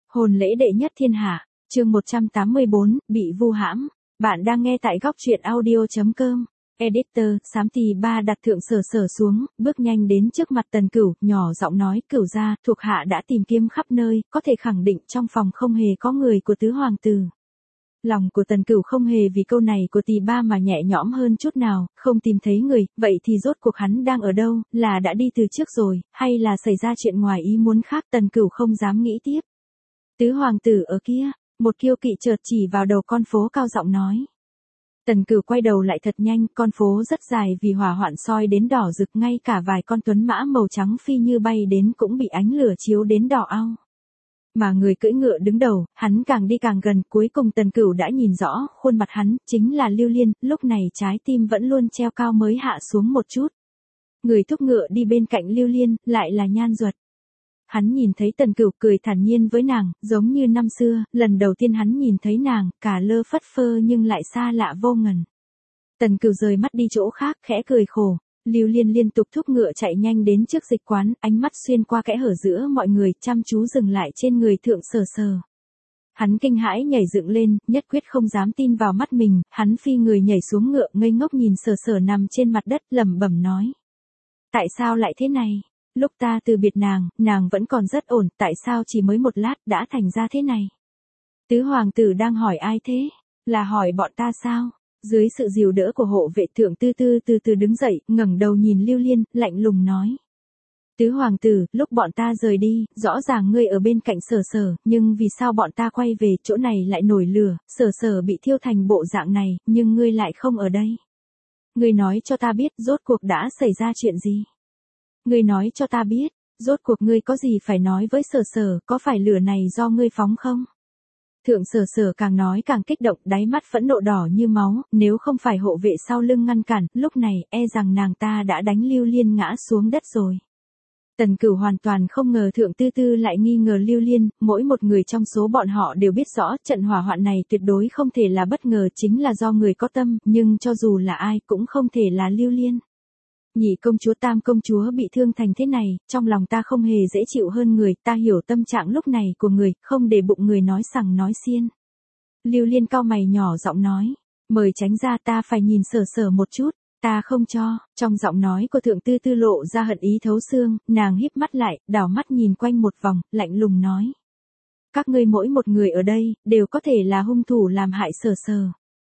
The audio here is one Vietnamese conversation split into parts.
Hôn lễ đệ nhất thiên hạ, chương 184, bị vu hãm. Bạn đang nghe tại góc truyện audio.com. Editor, Xám Tì Ba đặt Thượng Sở Sở xuống, bước nhanh đến trước mặt Tần Cửu, nhỏ giọng nói, Cửu gia, thuộc hạ đã tìm kiếm khắp nơi, có thể khẳng định trong phòng không hề có người của tứ hoàng tử. Lòng của Tần Cửu không hề vì câu này của Tì Ba mà nhẹ nhõm hơn chút nào, không tìm thấy người, vậy thì rốt cuộc hắn đang ở đâu, là đã đi từ trước rồi, hay là xảy ra chuyện ngoài ý muốn khác. Tần Cửu không dám nghĩ tiếp. Tứ hoàng tử ở kia, một kiêu kỵ chợt chỉ vào đầu con phố cao giọng nói. Tần Cửu quay đầu lại thật nhanh, con phố rất dài vì hỏa hoạn soi đến đỏ rực, ngay cả vài con tuấn mã màu trắng phi như bay đến cũng bị ánh lửa chiếu đến đỏ au. Mà người cưỡi ngựa đứng đầu, hắn càng đi càng gần, cuối cùng Tần Cửu đã nhìn rõ, khuôn mặt hắn, chính là Lưu Liên, lúc này trái tim vẫn luôn treo cao mới hạ xuống một chút. Người thúc ngựa đi bên cạnh Lưu Liên, lại là Nhan Duật. Hắn nhìn thấy Tần Cửu cười thản nhiên với nàng, giống như năm xưa, lần đầu tiên hắn nhìn thấy nàng, cả lơ phất phơ nhưng lại xa lạ vô ngần. Tần Cửu rời mắt đi chỗ khác, khẽ cười khổ. Lưu Liên liên tục thúc ngựa chạy nhanh đến trước dịch quán, ánh mắt xuyên qua kẽ hở giữa mọi người, chăm chú dừng lại trên người Thượng Sở Sở. Hắn kinh hãi nhảy dựng lên, nhất quyết không dám tin vào mắt mình, hắn phi người nhảy xuống ngựa, ngây ngốc nhìn Sở Sở nằm trên mặt đất, lẩm bẩm nói. Tại sao lại thế này? Lúc ta từ biệt nàng vẫn còn rất ổn, tại sao chỉ mới một lát đã thành ra thế này? Tứ hoàng tử đang hỏi ai thế? Là hỏi bọn ta sao? Dưới sự dìu đỡ của hộ vệ, Thượng Tư Tư từ từ đứng dậy, ngẩng đầu nhìn Lưu Liên, lạnh lùng nói. Tứ hoàng tử, lúc bọn ta rời đi, rõ ràng ngươi ở bên cạnh Sở Sở, nhưng vì sao bọn ta quay về chỗ này lại nổi lửa, Sở Sở bị thiêu thành bộ dạng này, nhưng ngươi lại không ở đây? Ngươi nói cho ta biết, rốt cuộc đã xảy ra chuyện gì? Ngươi nói cho ta biết, rốt cuộc ngươi có gì phải nói với Sở Sở, có phải lửa này do ngươi phóng không? Thượng Sở Sở càng nói càng kích động, đáy mắt phẫn nộ đỏ như máu, nếu không phải hộ vệ sau lưng ngăn cản, lúc này, e rằng nàng ta đã đánh Lưu Liên ngã xuống đất rồi. Tần Cửu hoàn toàn không ngờ Thượng Tư Tư lại nghi ngờ Lưu Liên, mỗi một người trong số bọn họ đều biết rõ, trận hỏa hoạn này tuyệt đối không thể là bất ngờ, chính là do người có tâm, nhưng cho dù là ai cũng không thể là Lưu Liên. Nhị công chúa tam công chúa bị thương thành thế này, trong lòng ta không hề dễ chịu hơn người, ta hiểu tâm trạng lúc này của người, không để bụng người nói sằng nói xiên. Lưu Liên cau mày nhỏ giọng nói, mời tránh ra, ta phải nhìn Sở Sở một chút, ta không cho. Trong giọng nói của Thượng Tư Tư lộ ra hận ý thấu xương, nàng híp mắt lại, đảo mắt nhìn quanh một vòng, lạnh lùng nói. Các ngươi mỗi một người ở đây, đều có thể là hung thủ làm hại Sở Sở.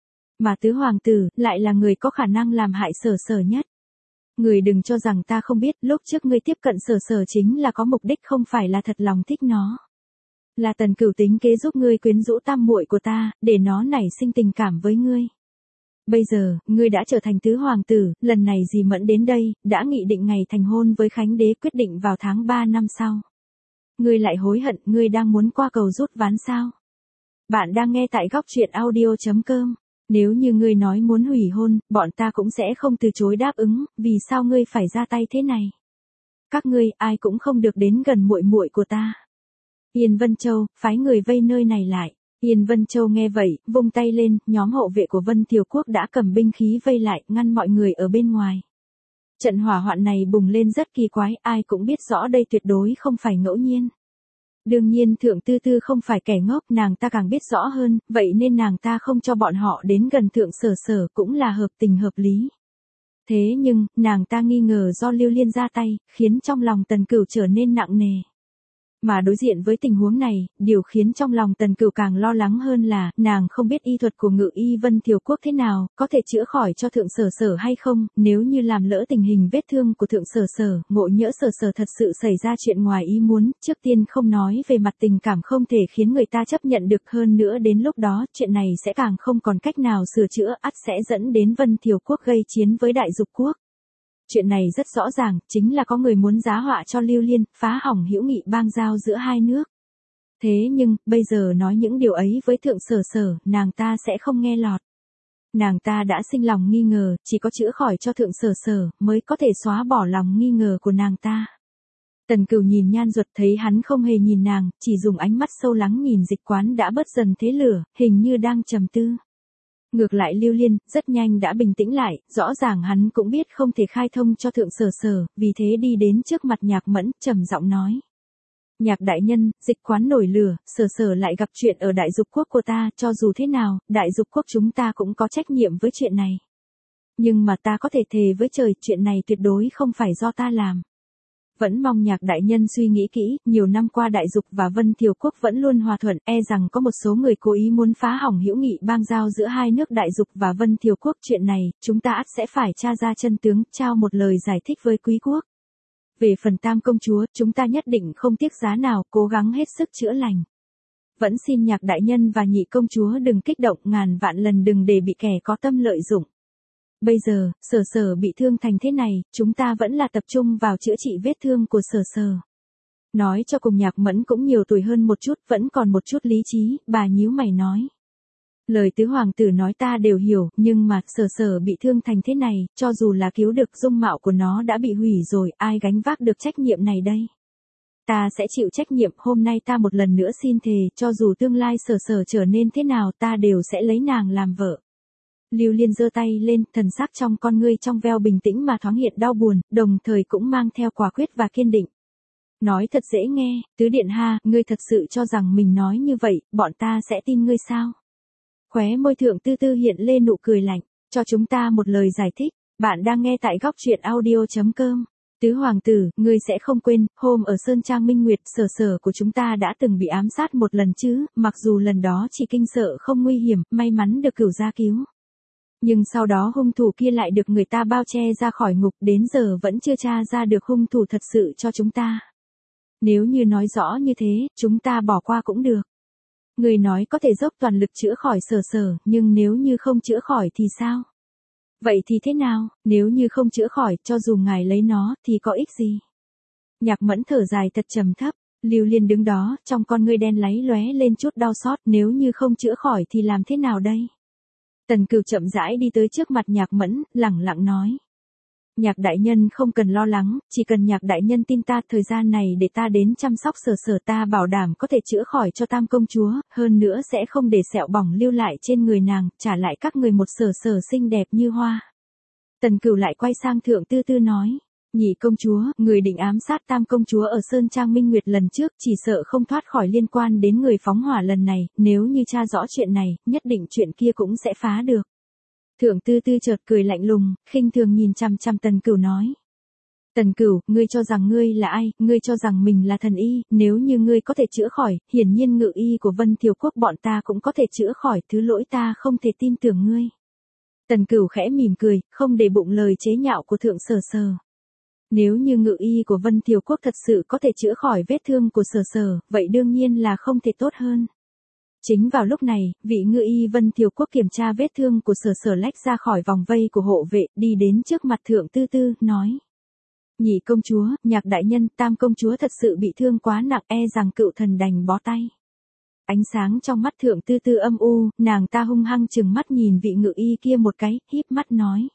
Mà tứ hoàng tử, lại là người có khả năng làm hại Sở Sở nhất. Người đừng cho rằng ta không biết, lúc trước ngươi tiếp cận Sở Sở chính là có mục đích, không phải là thật lòng thích nó. Là Tần Cửu tính kế giúp ngươi quyến rũ tam muội của ta, để nó nảy sinh tình cảm với ngươi. Bây giờ, ngươi đã trở thành tứ hoàng tử, lần này dì Mẫn đến đây, đã nghị định ngày thành hôn với Khánh đế, quyết định vào tháng 3 năm sau. Ngươi lại hối hận, ngươi đang muốn qua cầu rút ván sao? Bạn đang nghe tại góc truyện audio.com. Nếu như ngươi nói muốn hủy hôn, bọn ta cũng sẽ không từ chối đáp ứng, vì sao ngươi phải ra tay thế này? Các ngươi, ai cũng không được đến gần muội muội của ta. Yên Vân Châu, phái người vây nơi này lại. Yên Vân Châu nghe vậy, vung tay lên, nhóm hộ vệ của Vân Thiều Quốc đã cầm binh khí vây lại, ngăn mọi người ở bên ngoài. Trận hỏa hoạn này bùng lên rất kỳ quái, ai cũng biết rõ đây tuyệt đối không phải ngẫu nhiên. Đương nhiên Thượng Tư Tư không phải kẻ ngốc, nàng ta càng biết rõ hơn, vậy nên nàng ta không cho bọn họ đến gần Thượng Sở Sở cũng là hợp tình hợp lý. Thế nhưng, nàng ta nghi ngờ do Lưu Liên ra tay, khiến trong lòng Tần Cửu trở nên nặng nề. Mà đối diện với tình huống này, điều khiến trong lòng Tần Cửu càng lo lắng hơn là, nàng không biết y thuật của Ngự y Vân Thiều Quốc thế nào, có thể chữa khỏi cho Thượng Sở Sở hay không, nếu như làm lỡ tình hình vết thương của Thượng Sở Sở, ngộ nhỡ Sở Sở thật sự xảy ra chuyện ngoài ý muốn, trước tiên không nói về mặt tình cảm không thể khiến người ta chấp nhận được, hơn nữa đến lúc đó, chuyện này sẽ càng không còn cách nào sửa chữa, ắt sẽ dẫn đến Vân Thiều Quốc gây chiến với Đại Dục Quốc. Chuyện này rất rõ ràng, chính là có người muốn giá họa cho Lưu Liên, phá hỏng hữu nghị bang giao giữa hai nước. Thế nhưng, bây giờ nói những điều ấy với Thượng Sở Sở, nàng ta sẽ không nghe lọt. Nàng ta đã sinh lòng nghi ngờ, chỉ có chữa khỏi cho Thượng Sở Sở, mới có thể xóa bỏ lòng nghi ngờ của nàng ta. Tần Cửu nhìn Nhan Duật, thấy hắn không hề nhìn nàng, chỉ dùng ánh mắt sâu lắng nhìn dịch quán đã bớt dần thế lửa, hình như đang trầm tư. Ngược lại Lưu Liên, rất nhanh đã bình tĩnh lại, rõ ràng hắn cũng biết không thể khai thông cho Thượng Sở Sở, vì thế đi đến trước mặt Nhạc Mẫn, trầm giọng nói. Nhạc đại nhân, dịch quán nổi lửa, Sở Sở lại gặp chuyện ở đại dục quốc của ta, cho dù thế nào, đại dục quốc chúng ta cũng có trách nhiệm với chuyện này. Nhưng mà ta có thể thề với trời, chuyện này tuyệt đối không phải do ta làm. Vẫn mong Nhạc đại nhân suy nghĩ kỹ, nhiều năm qua đại dục và Vân Thiều quốc vẫn luôn hòa thuận, e rằng có một số người cố ý muốn phá hỏng hữu nghị bang giao giữa hai nước đại dục và Vân Thiều quốc. Chuyện này, chúng ta ắt sẽ phải tra ra chân tướng, trao một lời giải thích với quý quốc. Về phần Tam công chúa, chúng ta nhất định không tiếc giá nào, cố gắng hết sức chữa lành. Vẫn xin Nhạc đại nhân và Nhị công chúa đừng kích động, ngàn vạn lần đừng để bị kẻ có tâm lợi dụng. Bây giờ, Sở Sở bị thương thành thế này, chúng ta vẫn là tập trung vào chữa trị vết thương của Sở Sở. Nói cho cùng Nhạc Mẫn cũng nhiều tuổi hơn một chút, vẫn còn một chút lý trí, bà nhíu mày nói. Lời tứ hoàng tử nói ta đều hiểu, nhưng mà, Sở Sở bị thương thành thế này, cho dù là cứu được dung mạo của nó đã bị hủy rồi, ai gánh vác được trách nhiệm này đây? Ta sẽ chịu trách nhiệm, hôm nay ta một lần nữa xin thề, cho dù tương lai Sở Sở trở nên thế nào ta đều sẽ lấy nàng làm vợ. Lưu Liên giơ tay lên, thần sắc trong con ngươi trong veo bình tĩnh mà thoáng hiện đau buồn, đồng thời cũng mang theo quả quyết và kiên định. Nói thật dễ nghe, tứ điện ha, ngươi thật sự cho rằng mình nói như vậy, bọn ta sẽ tin ngươi sao? Khóe môi Thượng Tư Tư hiện lên nụ cười lạnh, cho chúng ta một lời giải thích, bạn đang nghe tại góc truyện audio.com. Tứ hoàng tử, ngươi sẽ không quên, hôm ở Sơn Trang Minh Nguyệt, Sở Sở của chúng ta đã từng bị ám sát một lần chứ, mặc dù lần đó chỉ kinh sợ không nguy hiểm, may mắn được cửu gia cứu. Nhưng sau đó hung thủ kia lại được người ta bao che ra khỏi ngục, đến giờ vẫn chưa tra ra được hung thủ thật sự cho chúng ta. Nếu như nói rõ như thế, chúng ta bỏ qua cũng được. Người nói có thể dốc toàn lực chữa khỏi Sở Sở, nhưng nếu như không chữa khỏi thì sao? Vậy thì thế nào, nếu như không chữa khỏi, cho dù ngài lấy nó, thì có ích gì? Nhạc Mẫn thở dài thật trầm thấp, Lưu Liên đứng đó, trong con ngươi đen láy lóe lên chút đau xót, nếu như không chữa khỏi thì làm thế nào đây? Tần Cửu chậm rãi đi tới trước mặt Nhạc Mẫn, lẳng lặng nói. Nhạc đại nhân không cần lo lắng, chỉ cần Nhạc đại nhân tin ta, thời gian này để ta đến chăm sóc Sở Sở, ta bảo đảm có thể chữa khỏi cho Tam công chúa, hơn nữa sẽ không để sẹo bỏng lưu lại trên người nàng, trả lại các người một Sở Sở xinh đẹp như hoa. Tần Cửu lại quay sang Thượng Tư Tư nói. Nhị công chúa, người định ám sát Tam công chúa ở Sơn Trang Minh Nguyệt lần trước, chỉ sợ không thoát khỏi liên quan đến người phóng hỏa lần này, nếu như tra rõ chuyện này, nhất định chuyện kia cũng sẽ phá được. Thượng Tư Tư chợt cười lạnh lùng, khinh thường nhìn chằm chằm Tần Cửu nói. Tần Cửu, ngươi cho rằng ngươi là ai, ngươi cho rằng mình là thần y, nếu như ngươi có thể chữa khỏi, hiển nhiên ngự y của Vân Thiều quốc bọn ta cũng có thể chữa khỏi, thứ lỗi ta không thể tin tưởng ngươi. Tần Cửu khẽ mỉm cười, không để bụng lời chế nhạo của Thượng Sở Sở. Nếu như ngự y của Vân Thiều quốc thật sự có thể chữa khỏi vết thương của Sở Sở, vậy đương nhiên là không thể tốt hơn. Chính vào lúc này, vị ngự y Vân Thiều quốc kiểm tra vết thương của Sở Sở lách ra khỏi vòng vây của hộ vệ, đi đến trước mặt Thượng Tư Tư, nói. Nhị công chúa, Nhạc đại nhân, Tam công chúa thật sự bị thương quá nặng, e rằng cựu thần đành bó tay. Ánh sáng trong mắt Thượng Tư Tư âm u, nàng ta hung hăng chừng mắt nhìn vị ngự y kia một cái, híp mắt nói.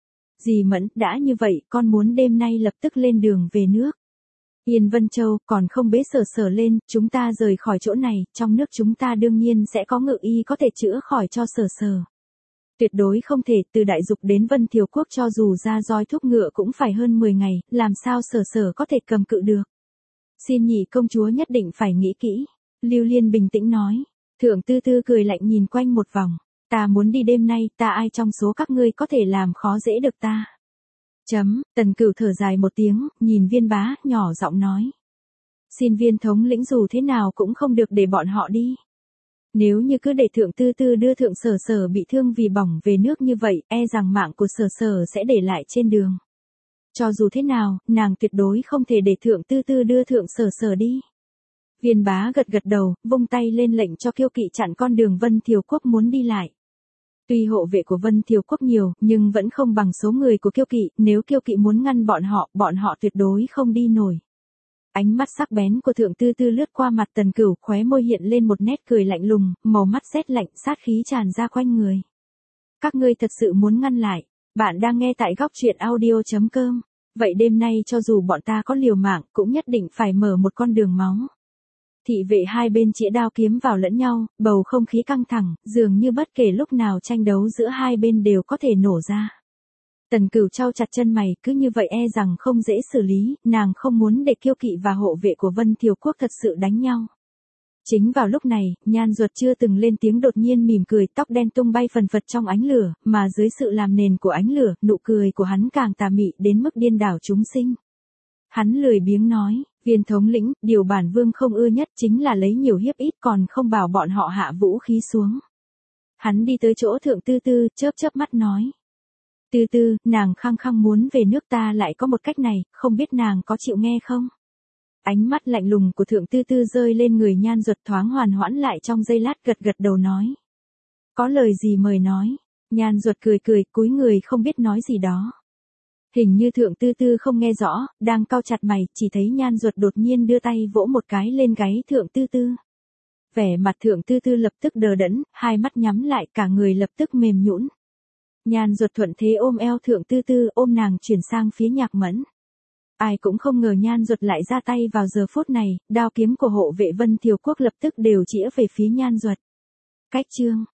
Dì Mẫn, đã như vậy, con muốn đêm nay lập tức lên đường về nước. Yên Vân Châu, còn không bế Sở Sở lên, chúng ta rời khỏi chỗ này, trong nước chúng ta đương nhiên sẽ có ngự y có thể chữa khỏi cho Sở Sở. Tuyệt đối không thể, từ đại dục đến Vân Thiều quốc cho dù ra roi thúc ngựa cũng phải hơn 10 ngày, làm sao Sở Sở có thể cầm cự được. Xin nhị công chúa nhất định phải nghĩ kỹ. Lưu Liên bình tĩnh nói. Thượng Tư Tư cười lạnh nhìn quanh một vòng. Ta muốn đi đêm nay, ta ai trong số các ngươi có thể làm khó dễ được ta. Tần Cửu thở dài một tiếng, nhìn Viên Bá, nhỏ giọng nói. Xin Viên thống lĩnh dù thế nào cũng không được để bọn họ đi. Nếu như cứ để Thượng Tư Tư đưa Thượng Sở Sở bị thương vì bỏng về nước như vậy, e rằng mạng của Sở Sở sẽ để lại trên đường. Cho dù thế nào, nàng tuyệt đối không thể để Thượng Tư Tư đưa Thượng Sở Sở đi. Viên Bá gật gật đầu, vung tay lên lệnh cho kiêu kỵ chặn con đường Vân Thiều quốc muốn đi lại. Tuy hộ vệ của Vân Thiều quốc nhiều, nhưng vẫn không bằng số người của kiêu kỵ, nếu kiêu kỵ muốn ngăn bọn họ tuyệt đối không đi nổi. Ánh mắt sắc bén của Thượng Tư Tư lướt qua mặt Tần Cửu, khóe môi hiện lên một nét cười lạnh lùng, màu mắt rét lạnh, sát khí tràn ra quanh người. Các ngươi thật sự muốn ngăn lại, bạn đang nghe tại góc truyện audio.com. Vậy đêm nay cho dù bọn ta có liều mạng, cũng nhất định phải mở một con đường máu. Thị vệ hai bên chĩa đao kiếm vào lẫn nhau, bầu không khí căng thẳng, dường như bất kể lúc nào tranh đấu giữa hai bên đều có thể nổ ra. Tần Cửu chau chặt chân mày, cứ như vậy e rằng không dễ xử lý, nàng không muốn để Kiêu Kỵ và hộ vệ của Vân Thiều Quốc thật sự đánh nhau. Chính vào lúc này, Nhan Duật chưa từng lên tiếng đột nhiên mỉm cười, tóc đen tung bay phần phật trong ánh lửa, mà dưới sự làm nền của ánh lửa, nụ cười của hắn càng tà mị đến mức điên đảo chúng sinh. Hắn lười biếng nói, Viên thống lĩnh, điều bản vương không ưa nhất chính là lấy nhiều hiếp ít còn không bảo bọn họ hạ vũ khí xuống. Hắn đi tới chỗ Thượng Tư Tư, chớp chớp mắt nói. Tư Tư, nàng khăng khăng muốn về nước ta lại có một cách này, không biết nàng có chịu nghe không? Ánh mắt lạnh lùng của Thượng Tư Tư rơi lên người Nhan Duật thoáng hoàn hoãn lại trong giây lát gật gật đầu nói. Có lời gì mời nói. Nhan Duật cười cười cúi người không biết nói gì đó. Hình như Thượng Tư Tư không nghe rõ, đang cau chặt mày, chỉ thấy Nhan Duật đột nhiên đưa tay vỗ một cái lên gáy Thượng Tư Tư. Vẻ mặt Thượng Tư Tư lập tức đờ đẫn, hai mắt nhắm lại cả người lập tức mềm nhũn. Nhan Duật thuận thế ôm eo Thượng Tư Tư ôm nàng chuyển sang phía Nhạc Mẫn. Ai cũng không ngờ Nhan Duật lại ra tay vào giờ phút này, đao kiếm của hộ vệ Vân Thiều Quốc lập tức đều chĩa về phía Nhan Duật. Cách chương